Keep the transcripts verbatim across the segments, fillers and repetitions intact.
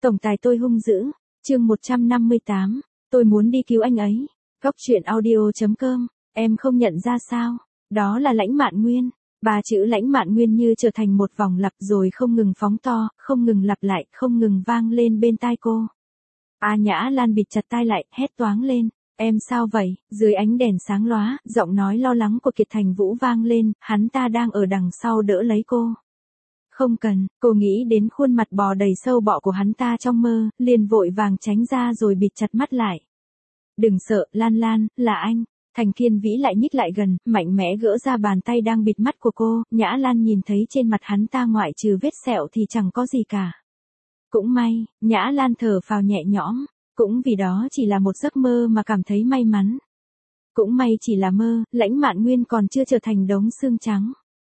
Tổng tài tôi hung dữ, chương một trăm năm mươi tám, tôi muốn đi cứu anh ấy. Góc truyện audio.com, em không nhận ra sao? Đó là Lãnh Mạn Nguyên. Ba chữ Lãnh Mạn Nguyên như trở thành một vòng lặp rồi không ngừng phóng to, không ngừng lặp lại, không ngừng vang lên bên tai cô. A Nhã Lan bịt chặt tai lại, hét toáng lên. Em sao vậy? Dưới ánh đèn sáng lóa, giọng nói lo lắng của Kiệt Thành Vũ vang lên, hắn ta đang ở đằng sau đỡ lấy cô. Không cần, cô nghĩ đến khuôn mặt bò đầy sâu bọ của hắn ta trong mơ, liền vội vàng tránh ra rồi bịt chặt mắt lại. Đừng sợ, Lan Lan, là anh. Thành Kiên Vĩ lại nhích lại gần, mạnh mẽ gỡ ra bàn tay đang bịt mắt của cô, Nhã Lan nhìn thấy trên mặt hắn ta ngoại trừ vết sẹo thì chẳng có gì cả. Cũng may, Nhã Lan thở phào nhẹ nhõm, cũng vì đó chỉ là một giấc mơ mà cảm thấy may mắn. Cũng may chỉ là mơ, Lãnh Mạn Nguyên còn chưa trở thành đống xương trắng.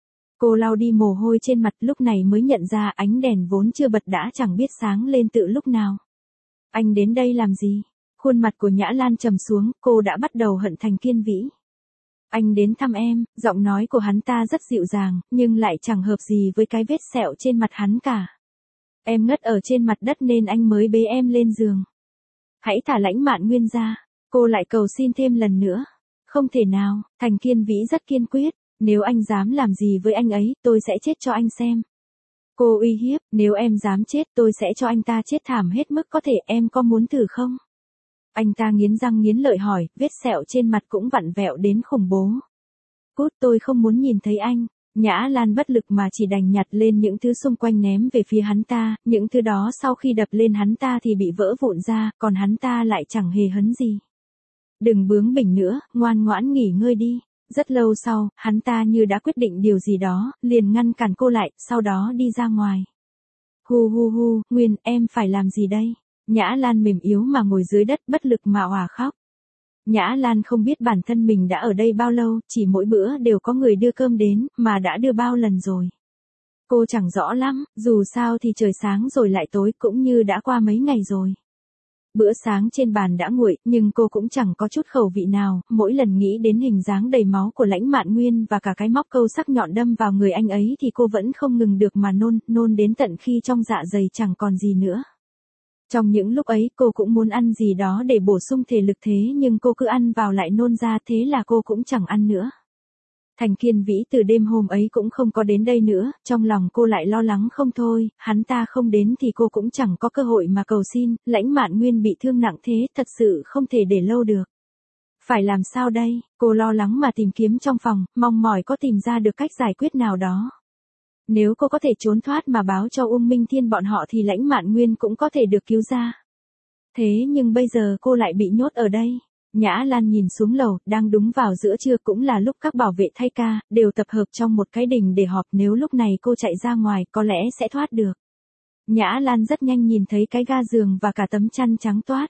Cô lau đi mồ hôi trên mặt lúc này mới nhận ra ánh đèn vốn chưa bật đã chẳng biết sáng lên tự lúc nào. Anh đến đây làm gì? Khuôn mặt của Nhã Lan trầm xuống, cô đã bắt đầu hận Thành Kiên Vĩ. Anh đến thăm em, giọng nói của hắn ta rất dịu dàng, nhưng lại chẳng hợp gì với cái vết sẹo trên mặt hắn cả. Em ngất ở trên mặt đất nên anh mới bế em lên giường. Hãy thả Lãnh Mạn Nguyên ra, cô lại cầu xin thêm lần nữa. Không thể nào, Thành Kiên Vĩ rất kiên quyết. Nếu anh dám làm gì với anh ấy, tôi sẽ chết cho anh xem. Cô uy hiếp, nếu em dám chết tôi sẽ cho anh ta chết thảm hết mức có thể, em có muốn thử không? Anh ta nghiến răng nghiến lợi hỏi, vết sẹo trên mặt cũng vặn vẹo đến khủng bố. Cút, tôi không muốn nhìn thấy anh. Nhã Lan bất lực mà chỉ đành nhặt lên những thứ xung quanh ném về phía hắn ta, những thứ đó sau khi đập lên hắn ta thì bị vỡ vụn ra, còn hắn ta lại chẳng hề hấn gì. Đừng bướng bỉnh nữa, ngoan ngoãn nghỉ ngơi đi. Rất lâu sau, hắn ta như đã quyết định điều gì đó, liền ngăn cản cô lại, sau đó đi ra ngoài. Hu hu hu, Nguyên, em phải làm gì đây? Nhã Lan mềm yếu mà ngồi dưới đất bất lực mà òa khóc. Nhã Lan không biết bản thân mình đã ở đây bao lâu, chỉ mỗi bữa đều có người đưa cơm đến, mà đã đưa bao lần rồi. Cô chẳng rõ lắm, dù sao thì trời sáng rồi lại tối, cũng như đã qua mấy ngày rồi. Bữa sáng trên bàn đã nguội, nhưng cô cũng chẳng có chút khẩu vị nào, mỗi lần nghĩ đến hình dáng đầy máu của Lãnh Mạn Nguyên và cả cái móc câu sắc nhọn đâm vào người anh ấy thì cô vẫn không ngừng được mà nôn, nôn đến tận khi trong dạ dày chẳng còn gì nữa. Trong những lúc ấy cô cũng muốn ăn gì đó để bổ sung thể lực thế nhưng cô cứ ăn vào lại nôn ra, thế là cô cũng chẳng ăn nữa. Thành Kiên Vĩ từ đêm hôm ấy cũng không có đến đây nữa, trong lòng cô lại lo lắng không thôi, hắn ta không đến thì cô cũng chẳng có cơ hội mà cầu xin, Lãnh Mạn Nguyên bị thương nặng thế, thật sự không thể để lâu được. Phải làm sao đây, cô lo lắng mà tìm kiếm trong phòng, mong mỏi có tìm ra được cách giải quyết nào đó. Nếu cô có thể trốn thoát mà báo cho Uông Minh Thiên bọn họ thì Lãnh Mạn Nguyên cũng có thể được cứu ra. Thế nhưng bây giờ cô lại bị nhốt ở đây. Nhã Lan nhìn xuống lầu, đang đúng vào giữa trưa cũng là lúc các bảo vệ thay ca, đều tập hợp trong một cái đình để họp, nếu lúc này cô chạy ra ngoài có lẽ sẽ thoát được. Nhã Lan rất nhanh nhìn thấy cái ga giường và cả tấm chăn trắng toát.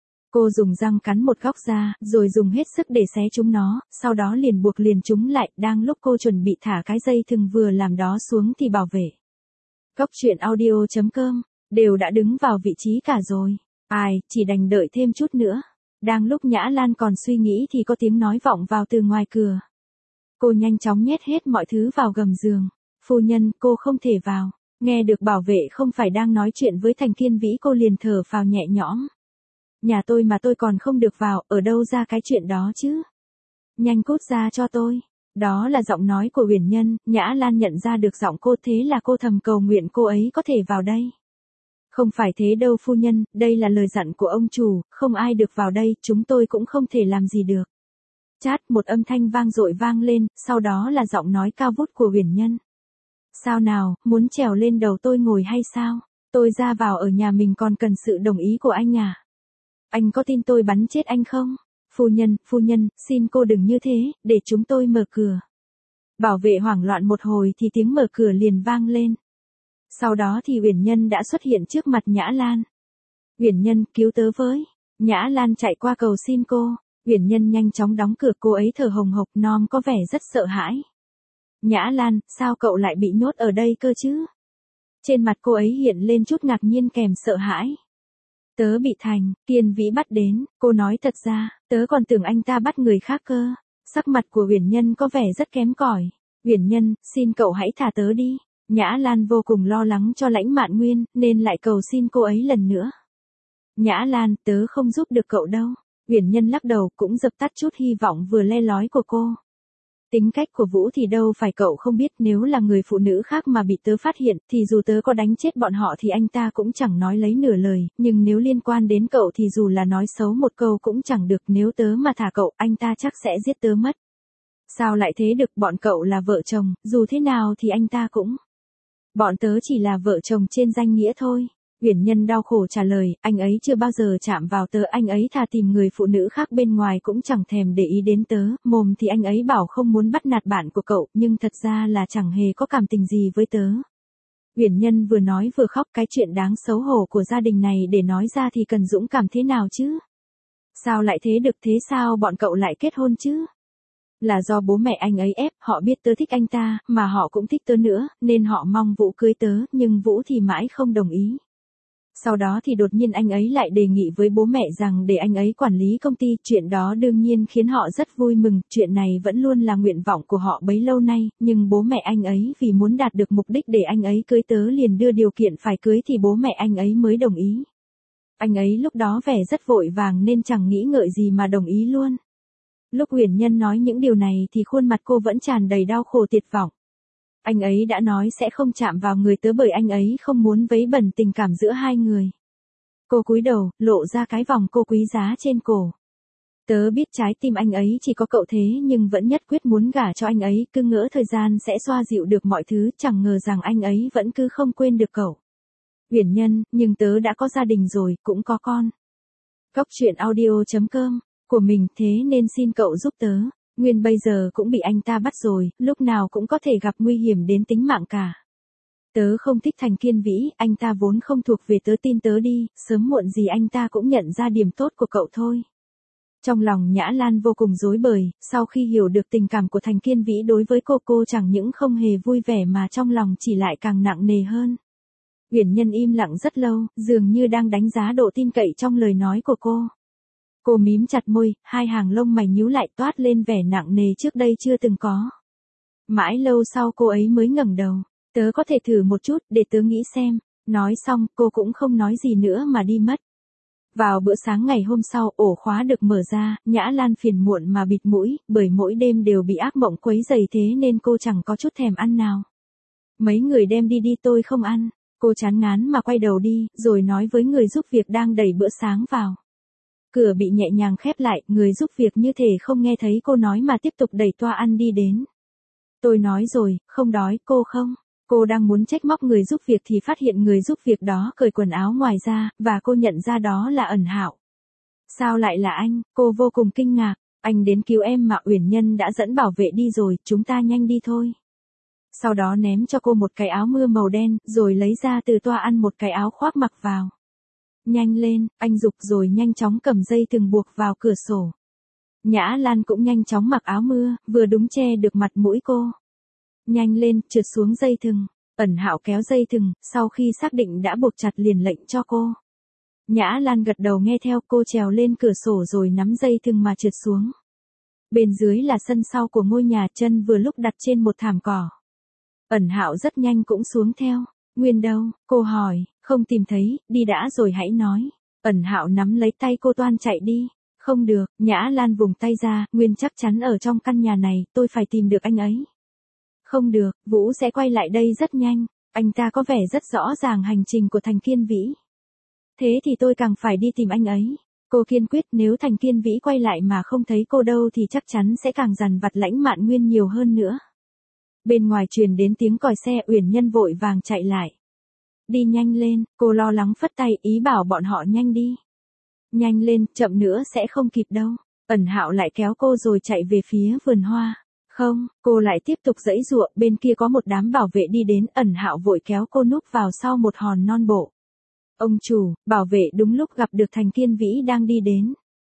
Cô dùng răng cắn một góc ra, rồi dùng hết sức để xé chúng nó, sau đó liền buộc liền chúng lại, đang lúc cô chuẩn bị thả cái dây thừng vừa làm đó xuống thì bảo vệ. Góc truyện audio.com, đều đã đứng vào vị trí cả rồi. Ai, chỉ đành đợi thêm chút nữa. Đang lúc Nhã Lan còn suy nghĩ thì có tiếng nói vọng vào từ ngoài cửa. Cô nhanh chóng nhét hết mọi thứ vào gầm giường. Phu nhân, cô không thể vào. Nghe được bảo vệ không phải đang nói chuyện với Thành Kiên Vĩ, cô liền thở phào nhẹ nhõm. Nhà tôi mà tôi còn không được vào, ở đâu ra cái chuyện đó chứ? Nhanh cút ra cho tôi. Đó là giọng nói của Uyển Nhân, Nhã Lan nhận ra được giọng cô, thế là cô thầm cầu nguyện cô ấy có thể vào đây. Không phải thế đâu phu nhân, đây là lời dặn của ông chủ, không ai được vào đây, chúng tôi cũng không thể làm gì được. Chát, một âm thanh vang dội vang lên, sau đó là giọng nói cao vút của Uyển Nhân. Sao nào, muốn trèo lên đầu tôi ngồi hay sao? Tôi ra vào ở nhà mình còn cần sự đồng ý của anh à? Anh có tin tôi bắn chết anh không? Phu nhân, phu nhân, xin cô đừng như thế, để chúng tôi mở cửa. Bảo vệ hoảng loạn một hồi thì tiếng mở cửa liền vang lên. Sau đó thì Uyển Nhân đã xuất hiện trước mặt Nhã Lan. Uyển Nhân, cứu tớ với. Nhã Lan chạy qua cầu xin cô. Uyển Nhân nhanh chóng đóng cửa, cô ấy thở hồng hộc non có vẻ rất sợ hãi. Nhã Lan, sao cậu lại bị nhốt ở đây cơ chứ? Trên mặt cô ấy hiện lên chút ngạc nhiên kèm sợ hãi. Tớ bị Thành Kiên Vĩ bắt đến, cô nói thật ra, tớ còn tưởng anh ta bắt người khác cơ. Sắc mặt của Uyển Nhân có vẻ rất kém cỏi. Uyển Nhân, xin cậu hãy thả tớ đi. Nhã Lan vô cùng lo lắng cho Lãnh Mạn Nguyên, nên lại cầu xin cô ấy lần nữa. Nhã Lan, tớ không giúp được cậu đâu. Uyển Nhân lắc đầu, cũng dập tắt chút hy vọng vừa le lói của cô. Tính cách của Vũ thì đâu phải cậu không biết, nếu là người phụ nữ khác mà bị tớ phát hiện, thì dù tớ có đánh chết bọn họ thì anh ta cũng chẳng nói lấy nửa lời, nhưng nếu liên quan đến cậu thì dù là nói xấu một câu cũng chẳng được, nếu tớ mà thả cậu, anh ta chắc sẽ giết tớ mất. Sao lại thế được, bọn cậu là vợ chồng, dù thế nào thì anh ta cũng... Bọn tớ chỉ là vợ chồng trên danh nghĩa thôi. Uyển Nhân đau khổ trả lời, anh ấy chưa bao giờ chạm vào tớ, anh ấy thà tìm người phụ nữ khác bên ngoài cũng chẳng thèm để ý đến tớ, mồm thì anh ấy bảo không muốn bắt nạt bạn của cậu, nhưng thật ra là chẳng hề có cảm tình gì với tớ. Uyển Nhân vừa nói vừa khóc, cái chuyện đáng xấu hổ của gia đình này để nói ra thì cần dũng cảm thế nào chứ? Sao lại thế được, thế sao bọn cậu lại kết hôn chứ? Là do bố mẹ anh ấy ép, họ biết tớ thích anh ta, mà họ cũng thích tớ nữa, nên họ mong Vũ cưới tớ, nhưng Vũ thì mãi không đồng ý. Sau đó thì đột nhiên anh ấy lại đề nghị với bố mẹ rằng để anh ấy quản lý công ty, chuyện đó đương nhiên khiến họ rất vui mừng, chuyện này vẫn luôn là nguyện vọng của họ bấy lâu nay, nhưng bố mẹ anh ấy vì muốn đạt được mục đích để anh ấy cưới tớ liền đưa điều kiện phải cưới thì bố mẹ anh ấy mới đồng ý. Anh ấy lúc đó vẻ rất vội vàng nên chẳng nghĩ ngợi gì mà đồng ý luôn. Lúc Uyển Nhân nói những điều này thì khuôn mặt cô vẫn tràn đầy đau khổ tuyệt vọng. Anh ấy đã nói sẽ không chạm vào người tớ bởi anh ấy không muốn vấy bẩn tình cảm giữa hai người. Cô cúi đầu, lộ ra cái vòng cô quý giá trên cổ. Tớ biết trái tim anh ấy chỉ có cậu thế nhưng vẫn nhất quyết muốn gả cho anh ấy, cứ ngỡ thời gian sẽ xoa dịu được mọi thứ, chẳng ngờ rằng anh ấy vẫn cứ không quên được cậu. Uyển Nhân, nhưng tớ đã có gia đình rồi, cũng có con. Góc truyện audio chấm com của mình, thế nên xin cậu giúp tớ. Nguyên bây giờ cũng bị anh ta bắt rồi, lúc nào cũng có thể gặp nguy hiểm đến tính mạng cả. Tớ không thích Thành Kiên Vĩ, anh ta vốn không thuộc về tớ, tin tớ đi, sớm muộn gì anh ta cũng nhận ra điểm tốt của cậu thôi. Trong lòng Nhã Lan vô cùng rối bời, sau khi hiểu được tình cảm của Thành Kiên Vĩ đối với cô, cô chẳng những không hề vui vẻ mà trong lòng chỉ lại càng nặng nề hơn. Uyển Nhân im lặng rất lâu, dường như đang đánh giá độ tin cậy trong lời nói của cô. Cô mím chặt môi, hai hàng lông mày nhíu lại toát lên vẻ nặng nề trước đây chưa từng có. Mãi lâu sau cô ấy mới ngẩng đầu. Tớ có thể thử một chút, để tớ nghĩ xem. Nói xong, cô cũng không nói gì nữa mà đi mất. Vào bữa sáng ngày hôm sau, ổ khóa được mở ra, Nhã Lan phiền muộn mà bịt mũi, bởi mỗi đêm đều bị ác mộng quấy rầy thế nên cô chẳng có chút thèm ăn nào. Mấy người đem đi đi, tôi không ăn. Cô chán ngán mà quay đầu đi, rồi nói với người giúp việc đang đẩy bữa sáng vào. Cửa bị nhẹ nhàng khép lại, người giúp việc như thể không nghe thấy cô nói mà tiếp tục đẩy toa ăn đi đến. Tôi nói rồi, không đói, cô không? Cô đang muốn trách móc người giúp việc thì phát hiện người giúp việc đó cởi quần áo ngoài ra, và cô nhận ra đó là Ẩn Hạo. Sao lại là anh? Cô vô cùng kinh ngạc. Anh đến cứu em mà, Uyển Nhân đã dẫn bảo vệ đi rồi, chúng ta nhanh đi thôi. Sau đó ném cho cô một cái áo mưa màu đen, rồi lấy ra từ toa ăn một cái áo khoác mặc vào. Nhanh lên, anh giục rồi nhanh chóng cầm dây thừng buộc vào cửa sổ. Nhã Lan cũng nhanh chóng mặc áo mưa, vừa đúng che được mặt mũi cô. Nhanh lên, trượt xuống dây thừng. Ẩn Hạo kéo dây thừng, sau khi xác định đã buộc chặt liền lệnh cho cô. Nhã Lan gật đầu nghe theo, cô trèo lên cửa sổ rồi nắm dây thừng mà trượt xuống. Bên dưới là sân sau của ngôi nhà, chân vừa lúc đặt trên một thảm cỏ. Ẩn Hạo rất nhanh cũng xuống theo. Nguyên đâu? Cô hỏi. Không tìm thấy, đi đã rồi hãy nói. Ẩn Hạo nắm lấy tay cô toan chạy đi. Không được, Nhã Lan vùng tay ra, Nguyên chắc chắn ở trong căn nhà này, tôi phải tìm được anh ấy. Không được, Vũ sẽ quay lại đây rất nhanh, anh ta có vẻ rất rõ ràng hành trình của Thành Kiên Vĩ. Thế thì tôi càng phải đi tìm anh ấy. Cô kiên quyết, nếu Thành Kiên Vĩ quay lại mà không thấy cô đâu thì chắc chắn sẽ càng dằn vặt Lãnh Mạn Nguyên nhiều hơn nữa. Bên ngoài truyền đến tiếng còi xe, Uyển Nhân vội vàng chạy lại. Đi nhanh lên, cô lo lắng phất tay, ý bảo bọn họ nhanh đi. Nhanh lên, chậm nữa sẽ không kịp đâu. Ẩn Hạo lại kéo cô rồi chạy về phía vườn hoa. Không, cô lại tiếp tục giãy giụa, bên kia có một đám bảo vệ đi đến, Ẩn Hạo vội kéo cô núp vào sau một hòn non bộ. Ông chủ, bảo vệ đúng lúc gặp được Thành Kiên Vĩ đang đi đến.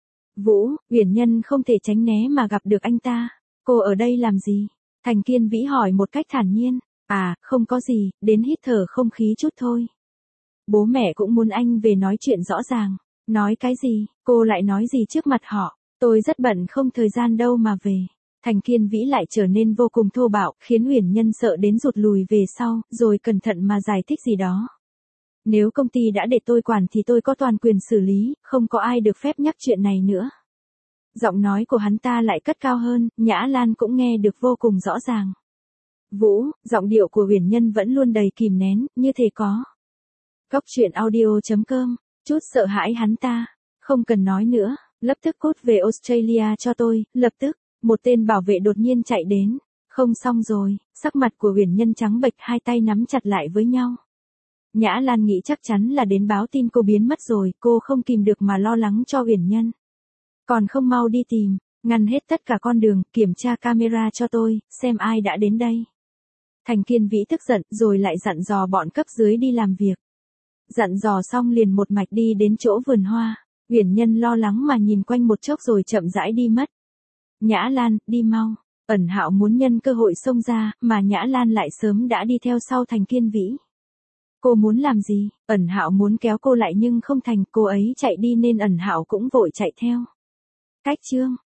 Vũ, Uyển Nhân không thể tránh né mà gặp được anh ta. Cô ở đây làm gì? Thành Kiên Vĩ hỏi một cách thản nhiên. À, không có gì, đến hít thở không khí chút thôi. Bố mẹ cũng muốn anh về nói chuyện rõ ràng. Nói cái gì? Cô lại nói gì trước mặt họ? Tôi rất bận không thời gian đâu mà về. Thành Kiên Vĩ lại trở nên vô cùng thô bạo, khiến Uyển Nhân sợ đến rụt lùi về sau, rồi cẩn thận mà giải thích gì đó. Nếu công ty đã để tôi quản thì tôi có toàn quyền xử lý, không có ai được phép nhắc chuyện này nữa. Giọng nói của hắn ta lại cất cao hơn, Nhã Lan cũng nghe được vô cùng rõ ràng. Vũ, giọng điệu của Uyển Nhân vẫn luôn đầy kìm nén, như thể có. Góc truyện audio chấm com, chút sợ hãi hắn ta. Không cần nói nữa, lập tức cút về Australia cho tôi, lập tức. Một tên bảo vệ đột nhiên chạy đến. Không xong rồi, sắc mặt của Uyển Nhân trắng bệch, hai tay nắm chặt lại với nhau. Nhã Lan nghĩ chắc chắn là đến báo tin cô biến mất rồi, cô không kìm được mà lo lắng cho Uyển Nhân. Còn không mau đi tìm, ngăn hết tất cả con đường, kiểm tra camera cho tôi, xem ai đã đến đây. Thành Kiên Vĩ tức giận, rồi lại dặn dò bọn cấp dưới đi làm việc. Dặn dò xong liền một mạch đi đến chỗ vườn hoa. Uyển Nhân lo lắng mà nhìn quanh một chốc rồi chậm rãi đi mất. Nhã Lan, đi mau. Ẩn Hạo muốn nhân cơ hội xông ra, mà Nhã Lan lại sớm đã đi theo sau Thành Kiên Vĩ. Cô muốn làm gì? Ẩn Hạo muốn kéo cô lại nhưng không thành, cô ấy chạy đi nên Ẩn Hạo cũng vội chạy theo. Cách chương